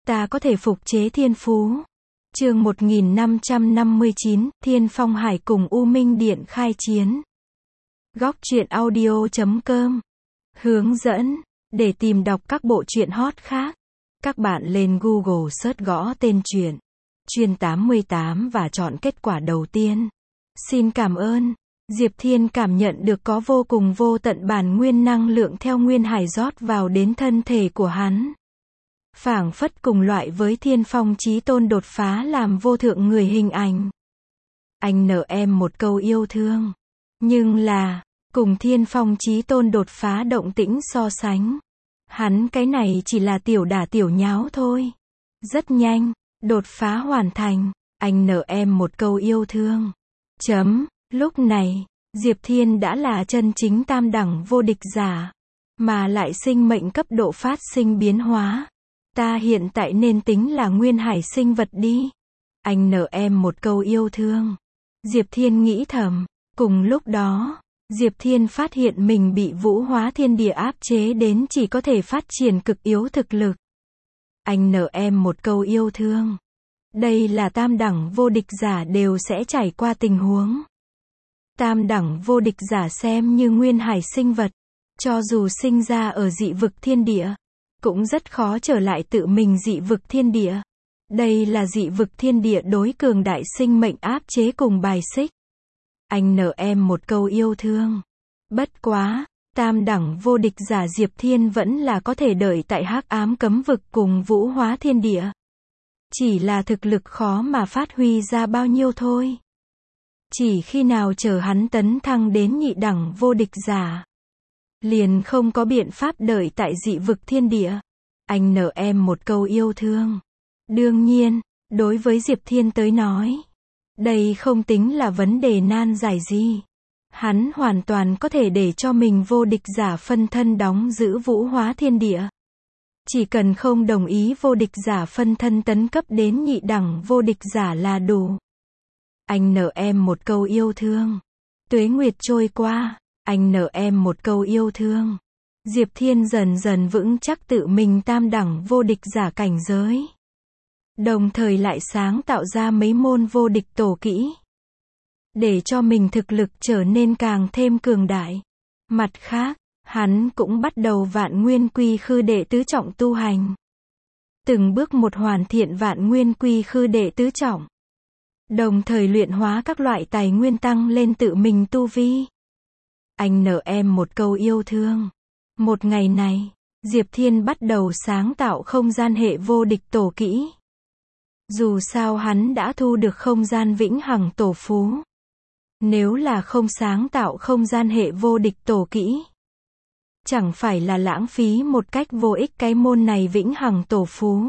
ta có thể phục chế thiên phú. Chương 1559, Thiên Phong Hải cùng U Minh Điện khai chiến. Góc truyện audio.com. Hướng dẫn. Để tìm đọc các bộ truyện hot khác, các bạn lên Google search gõ tên truyện Chuyên 88 và chọn kết quả đầu tiên. Xin cảm ơn. Diệp Thiên cảm nhận được có vô cùng vô tận bản nguyên năng lượng theo nguyên hải rót vào đến thân thể của hắn. Phảng phất cùng loại với Thiên Phong Chí Tôn đột phá làm vô thượng người hình ảnh. Anh nợ em một câu yêu thương. Nhưng là, cùng Thiên Phong Chí Tôn đột phá động tĩnh so sánh, hắn cái này chỉ là tiểu đả tiểu nháo thôi. Rất nhanh, đột phá hoàn thành. Anh nợ em một câu yêu thương. Lúc này, Diệp Thiên đã là chân chính tam đẳng vô địch giả, mà lại sinh mệnh cấp độ phát sinh biến hóa. Ta hiện tại nên tính là nguyên hải sinh vật đi. Anh nợ em một câu yêu thương. Diệp Thiên nghĩ thầm. Cùng lúc đó, Diệp Thiên phát hiện mình bị vũ hóa thiên địa áp chế đến chỉ có thể phát triển cực yếu thực lực. Anh nợ em một câu yêu thương. Đây là tam đẳng vô địch giả đều sẽ trải qua tình huống. Tam đẳng vô địch giả xem như nguyên hải sinh vật, cho dù sinh ra ở dị vực thiên địa, cũng rất khó trở lại tự mình dị vực thiên địa. Đây là dị vực thiên địa đối cường đại sinh mệnh áp chế cùng bài xích. Anh nợ em một câu yêu thương. Bất quá, tam đẳng vô địch giả Diệp Thiên vẫn là có thể đợi tại hắc ám cấm vực cùng vũ hóa thiên địa. Chỉ là thực lực khó mà phát huy ra bao nhiêu thôi. Chỉ khi nào chờ hắn tấn thăng đến nhị đẳng vô địch giả, liền không có biện pháp đợi tại dị vực thiên địa. Anh nợ em một câu yêu thương. Đương nhiên, đối với Diệp Thiên tới nói, đây không tính là vấn đề nan giải gì. Hắn hoàn toàn có thể để cho mình vô địch giả phân thân đóng giữ vũ hóa thiên địa. Chỉ cần không đồng ý vô địch giả phân thân tấn cấp đến nhị đẳng vô địch giả là đủ. Anh nợ em một câu yêu thương. Tuế nguyệt trôi qua, anh nợ em một câu yêu thương. Diệp Thiên dần dần vững chắc tự mình tam đẳng vô địch giả cảnh giới. Đồng thời lại sáng tạo ra mấy môn vô địch tổ kỹ, để cho mình thực lực trở nên càng thêm cường đại. Mặt khác, hắn cũng bắt đầu vạn nguyên quy khư đệ tứ trọng tu hành. Từng bước một hoàn thiện vạn nguyên quy khư đệ tứ trọng. Đồng thời luyện hóa các loại tài nguyên tăng lên tự mình tu vi. Anh nợ em một câu yêu thương. Một ngày này, Diệp Thiên bắt đầu sáng tạo không gian hệ vô địch tổ kỹ. Dù sao hắn đã thu được không gian vĩnh hằng tổ phú. Nếu là không sáng tạo không gian hệ vô địch tổ kỹ, chẳng phải là lãng phí một cách vô ích cái môn này vĩnh hằng tổ phú.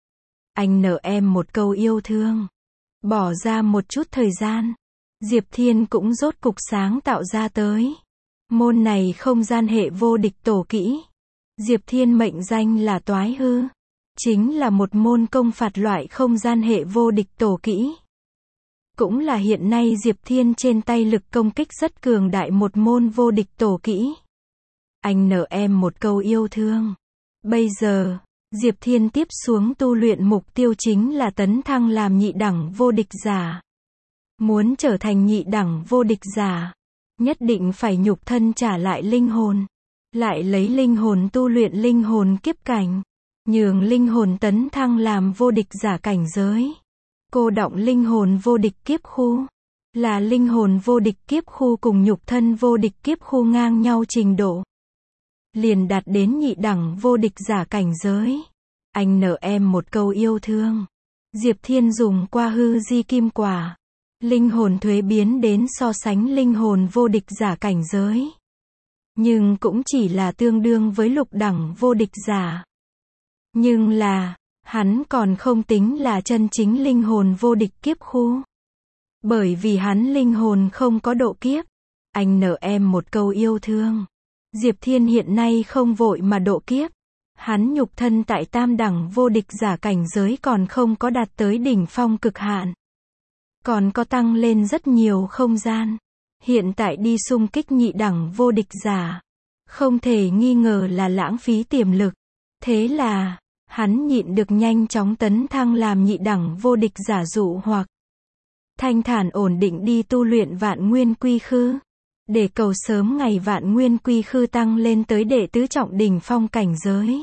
Anh nợ em một câu yêu thương. Bỏ ra một chút thời gian, Diệp Thiên cũng rốt cục sáng tạo ra tới môn này không gian hệ vô địch tổ kỹ. Diệp Thiên mệnh danh là Toái Hư, chính là một môn công phạt loại không gian hệ vô địch tổ kỹ. Cũng là hiện nay Diệp Thiên trên tay lực công kích rất cường đại một môn vô địch tổ kỹ. Anh nợ em một câu yêu thương. Bây giờ, Diệp Thiên tiếp xuống tu luyện mục tiêu chính là tấn thăng làm nhị đẳng vô địch giả. Muốn trở thành nhị đẳng vô địch giả, nhất định phải nhục thân trả lại linh hồn, lại lấy linh hồn tu luyện linh hồn kiếp cảnh, nhường linh hồn tấn thăng làm vô địch giả cảnh giới. Cô đọng linh hồn vô địch kiếp khu, là linh hồn vô địch kiếp khu cùng nhục thân vô địch kiếp khu ngang nhau trình độ, liền đạt đến nhị đẳng vô địch giả cảnh giới. Anh nợ em một câu yêu thương. Diệp Thiên dùng qua hư di kim quả, linh hồn thuế biến đến so sánh linh hồn vô địch giả cảnh giới, nhưng cũng chỉ là tương đương với lục đẳng vô địch giả. Nhưng là, hắn còn không tính là chân chính linh hồn vô địch kiếp khu, bởi vì hắn linh hồn không có độ kiếp. Anh nợ em một câu yêu thương. Diệp Thiên hiện nay không vội mà độ kiếp. Hắn nhục thân tại tam đẳng vô địch giả cảnh giới còn không có đạt tới đỉnh phong cực hạn, còn có tăng lên rất nhiều không gian. Hiện tại đi xung kích nhị đẳng vô địch giả, không thể nghi ngờ là lãng phí tiềm lực. Thế là, Hắn nhịn được nhanh chóng tấn thăng làm nhị đẳng vô địch giả dụ hoặc thanh thản ổn định đi tu luyện vạn nguyên quy khư, để cầu sớm ngày vạn nguyên quy khư tăng lên tới đệ tứ trọng đỉnh phong cảnh giới.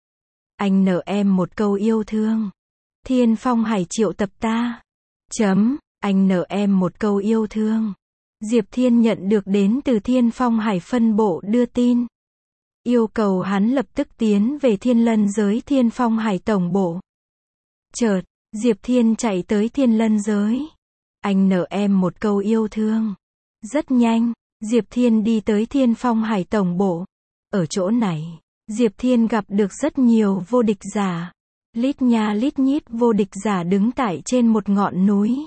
Anh nợ em một câu yêu thương. Thiên Phong Hải triệu tập ta. Anh nợ em một câu yêu thương. Diệp Thiên nhận được đến từ Thiên Phong Hải phân bộ đưa tin. Yêu cầu hắn lập tức tiến về Thiên Lân giới Thiên Phong Hải tổng bộ. Chợt, Diệp Thiên chạy tới Thiên Lân giới. Anh nợ em một câu yêu thương. Rất nhanh, Diệp Thiên đi tới Thiên Phong Hải tổng bộ. Ở chỗ này, Diệp Thiên gặp được rất nhiều vô địch giả. Lít nha lít nhít vô địch giả đứng tại trên một ngọn núi.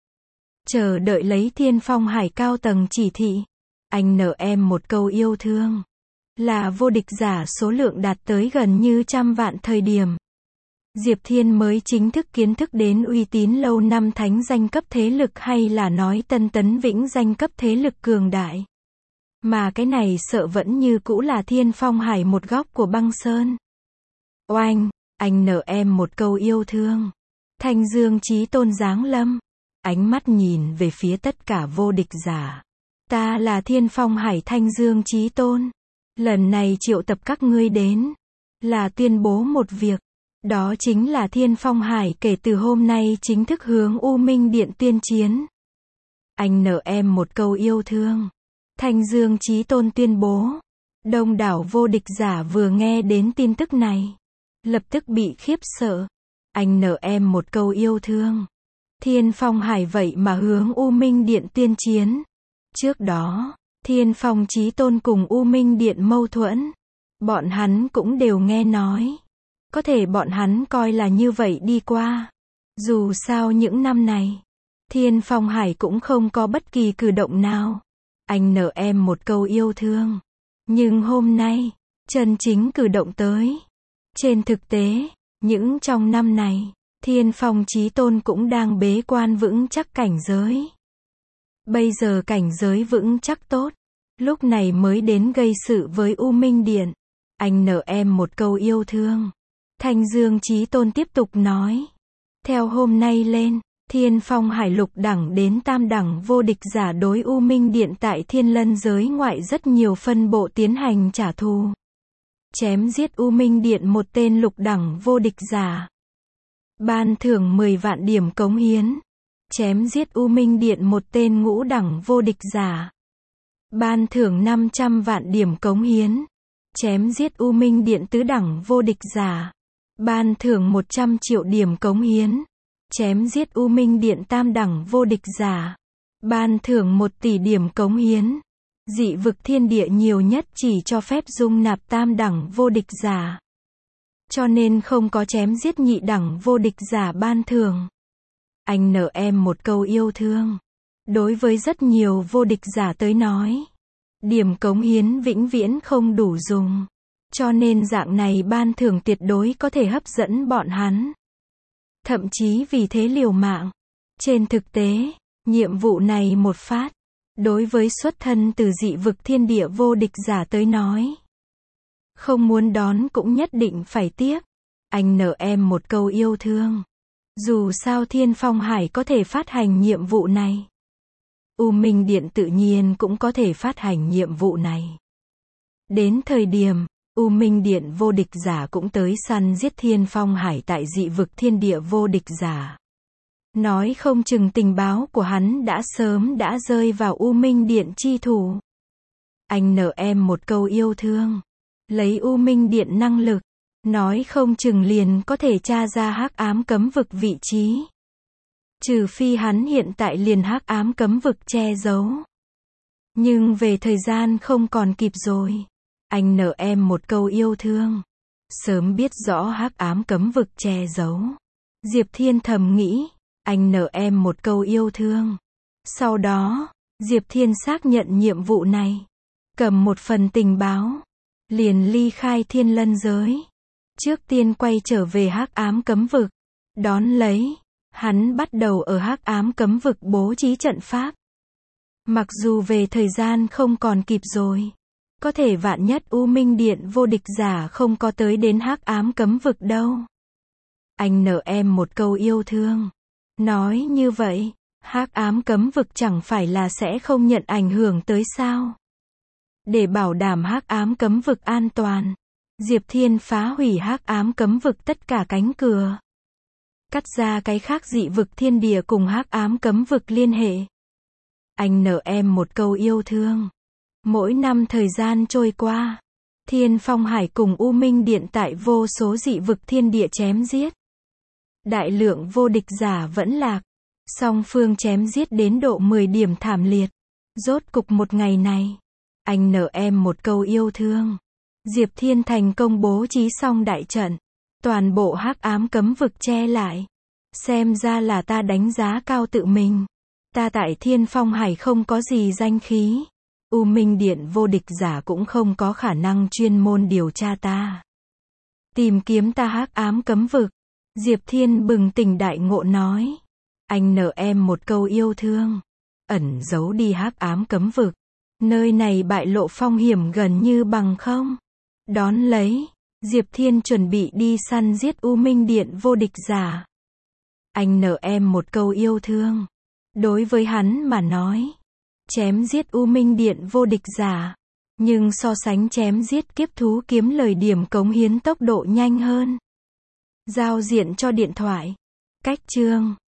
Chờ đợi lấy Thiên Phong Hải cao tầng chỉ thị. Anh nợ em một câu yêu thương. Là vô địch giả số lượng đạt tới gần như 100 vạn thời điểm. Diệp Thiên mới chính thức kiến thức đến uy tín lâu năm thánh danh cấp thế lực hay là nói tân tấn vĩnh danh cấp thế lực cường đại. Mà cái này sợ vẫn như cũ là Thiên Phong Hải một góc của băng sơn. Oanh, anh nợ em một câu yêu thương. Thanh Dương Chí Tôn giáng lâm. Ánh mắt nhìn về phía tất cả vô địch giả. Ta là Thiên Phong Hải Thanh Dương Chí Tôn. Lần này triệu tập các ngươi đến. Là tuyên bố một việc. Đó chính là Thiên Phong Hải kể từ hôm nay chính thức hướng U Minh Điện tuyên chiến. Anh nợ em một câu yêu thương. Thanh Dương Chí Tôn tuyên bố. Đông đảo vô địch giả vừa nghe đến tin tức này. Lập tức bị khiếp sợ. Anh nợ em một câu yêu thương. Thiên Phong Hải vậy mà hướng U Minh Điện tuyên chiến. Trước đó, Thiên Phong Chí Tôn cùng U Minh Điện mâu thuẫn. Bọn hắn cũng đều nghe nói. Có thể bọn hắn coi là như vậy đi qua. Dù sao những năm này, Thiên Phong Hải cũng không có bất kỳ cử động nào. Anh nợ em một câu yêu thương. Nhưng hôm nay, chân chính cử động tới. Trên thực tế, những trong năm này, Thiên Phong Chí Tôn cũng đang bế quan vững chắc cảnh giới. Bây giờ cảnh giới vững chắc tốt, lúc này mới đến gây sự với U Minh Điện. Anh nợ em một câu yêu thương. Thanh Dương Chí Tôn tiếp tục nói. Theo hôm nay lên, Thiên Phong Hải lục đẳng đến tam đẳng vô địch giả đối U Minh Điện tại Thiên Lân giới ngoại rất nhiều phân bộ tiến hành trả thù. Chém giết U Minh Điện một tên lục đẳng vô địch giả. Ban thưởng 10 vạn điểm cống hiến. Chém giết U Minh Điện một tên ngũ đẳng vô địch giả. Ban thưởng 500 vạn điểm cống hiến. Chém giết U Minh Điện tứ đẳng vô địch giả. Ban thưởng 100 triệu điểm cống hiến. Chém giết U Minh Điện tam đẳng vô địch giả. Ban thưởng 1 tỷ điểm cống hiến. Dị vực thiên địa nhiều nhất chỉ cho phép dung nạp tam đẳng vô địch giả. Cho nên không có chém giết nhị đẳng vô địch giả ban thưởng. Anh nợ em một câu yêu thương. Đối với rất nhiều vô địch giả tới nói, điểm cống hiến vĩnh viễn không đủ dùng. Cho nên dạng này ban thưởng tuyệt đối có thể hấp dẫn bọn hắn. Thậm chí vì thế liều mạng. Trên thực tế, nhiệm vụ này một phát. Đối với xuất thân từ dị vực thiên địa vô địch giả tới nói. Không muốn đón cũng nhất định phải tiếp. Anh nợ em một câu yêu thương. Dù sao Thiên Phong Hải có thể phát hành nhiệm vụ này. U Minh Điện tự nhiên cũng có thể phát hành nhiệm vụ này. Đến thời điểm, U Minh Điện vô địch giả cũng tới săn giết Thiên Phong Hải tại dị vực thiên địa vô địch giả. Nói không chừng tình báo của hắn đã sớm đã rơi vào U Minh Điện chi thủ. Anh nợ em một câu yêu thương. Lấy U Minh Điện năng lực, nói không chừng liền có thể tra ra hắc ám cấm vực vị trí. Trừ phi hắn hiện tại liền hắc ám cấm vực che giấu. Nhưng về thời gian không còn kịp rồi. Anh nợ em một câu yêu thương. Sớm biết rõ hắc ám cấm vực che giấu. Diệp Thiên thầm nghĩ. Anh nợ em một câu yêu thương. Sau đó, Diệp Thiên xác nhận nhiệm vụ này. Cầm một phần tình báo. Liền ly khai Thiên Lân giới. Trước tiên quay trở về hắc ám cấm vực. Đón lấy, hắn bắt đầu ở hắc ám cấm vực bố trí trận pháp. Mặc dù về thời gian không còn kịp rồi. Có thể vạn nhất U Minh Điện vô địch giả không có tới đến hắc ám cấm vực đâu. Anh nợ em một câu yêu thương. Nói như vậy, hắc ám cấm vực chẳng phải là sẽ không nhận ảnh hưởng tới sao? Để bảo đảm hắc ám cấm vực an toàn, Diệp Thiên phá hủy hắc ám cấm vực tất cả cánh cửa. Cắt ra cái khác dị vực thiên địa cùng hắc ám cấm vực liên hệ. Anh nợ em một câu yêu thương. Mỗi năm thời gian trôi qua, Thiên Phong Hải cùng U Minh Điện tại vô số dị vực thiên địa chém giết. Đại lượng vô địch giả vẫn lạc. Song phương chém giết đến độ 10 điểm thảm liệt. Rốt cục một ngày này, anh nợ em một câu yêu thương. Diệp Thiên thành công bố trí xong đại trận. Toàn bộ hắc ám cấm vực che lại. Xem ra là ta đánh giá cao tự mình. Ta tại Thiên Phong Hải không có gì danh khí. U Minh Điện vô địch giả cũng không có khả năng chuyên môn điều tra ta. Tìm kiếm ta hắc ám cấm vực. Diệp Thiên bừng tỉnh đại ngộ nói. Anh nợ em một câu yêu thương. Ẩn giấu đi hắc ám cấm vực. Nơi này bại lộ phong hiểm gần như bằng không. Đón lấy, Diệp Thiên chuẩn bị đi săn giết U Minh Điện vô địch giả. Anh nợ em một câu yêu thương. Đối với hắn mà nói, chém giết U Minh Điện vô địch giả, nhưng so sánh chém giết kiếp thú kiếm lời điểm cống hiến tốc độ nhanh hơn. Giao diện cho điện thoại. Cách chương